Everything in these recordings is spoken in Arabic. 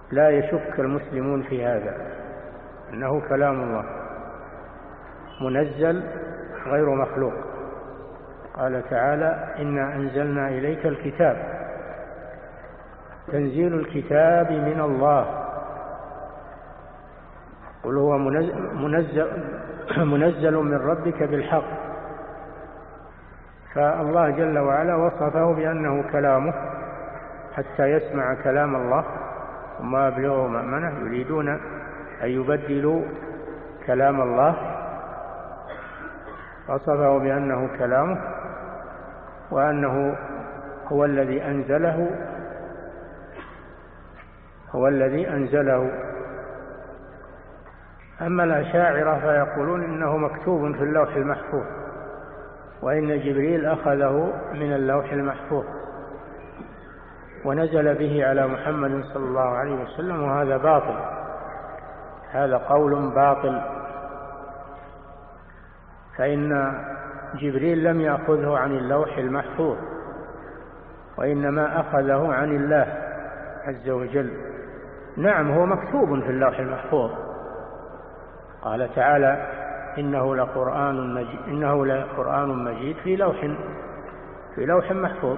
لا يشك المسلمون في هذا، أنه كلام الله منزل غير مخلوق. قال تعالى: إنا أنزلنا إليك الكتاب، تنزيل الكتاب من الله، قل هو منزل من ربك بالحق. فالله جل وعلا وصفه بأنه كلامه حتى يسمع كلام الله وما أبلغه مأمنه، يريدون أن يبدلوا كلام الله، وصفه بأنه كلامه وأنه هو الذي أنزله. أما الأشاعرة فيقولون إنه مكتوب في اللوح المحفوظ، وإن جبريل أخذه من اللوح المحفوظ ونزل به على محمد صلى الله عليه وسلم، وهذا باطل، هذا قول باطل. فإن جبريل لم يأخذه عن اللوح المحفوظ، وإنما أخذه عن الله عز وجل. نعم، هو مكتوب في اللوح المحفوظ، قال تعالى: إنه لقرآن مجيد في لوح محفوظ،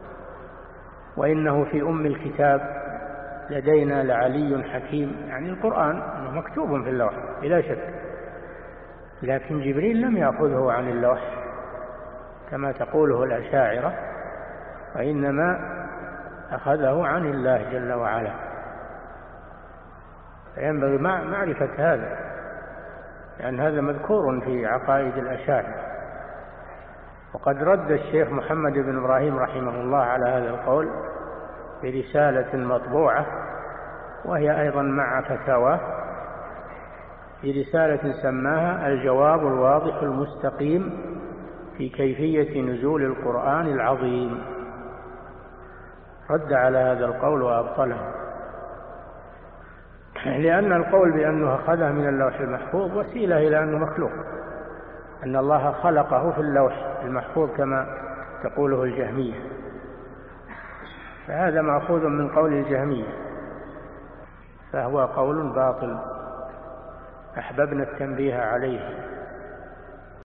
وإنه في أم الكتاب لدينا لعلي حكيم. يعني القرآن مكتوب في اللوح بلا شك، لكن جبريل لم يأخذه عن اللوح كما تقوله الأشاعرة، وإنما أخذه عن الله جل وعلا. فينبغي معرفة هذا، لأن هذا مذكور في عقائد الأشاعرة. وقد رد الشيخ محمد بن إبراهيم رحمه الله على هذا القول برسالة مطبوعة، وهي أيضا مع فتاوى، في رسالة سماها الجواب الواضح المستقيم في كيفية نزول القرآن العظيم. رد على هذا القول وأبطله، لأن القول بأنه أخذه من اللوح المحفوظ وسيلة إلى أنه مخلوق، أن الله خلقه في اللوح المحفوظ كما تقوله الجهمية، فهذا مأخوذ من قول الجهمية، فهو قول باطل أحببنا التنبيه عليه.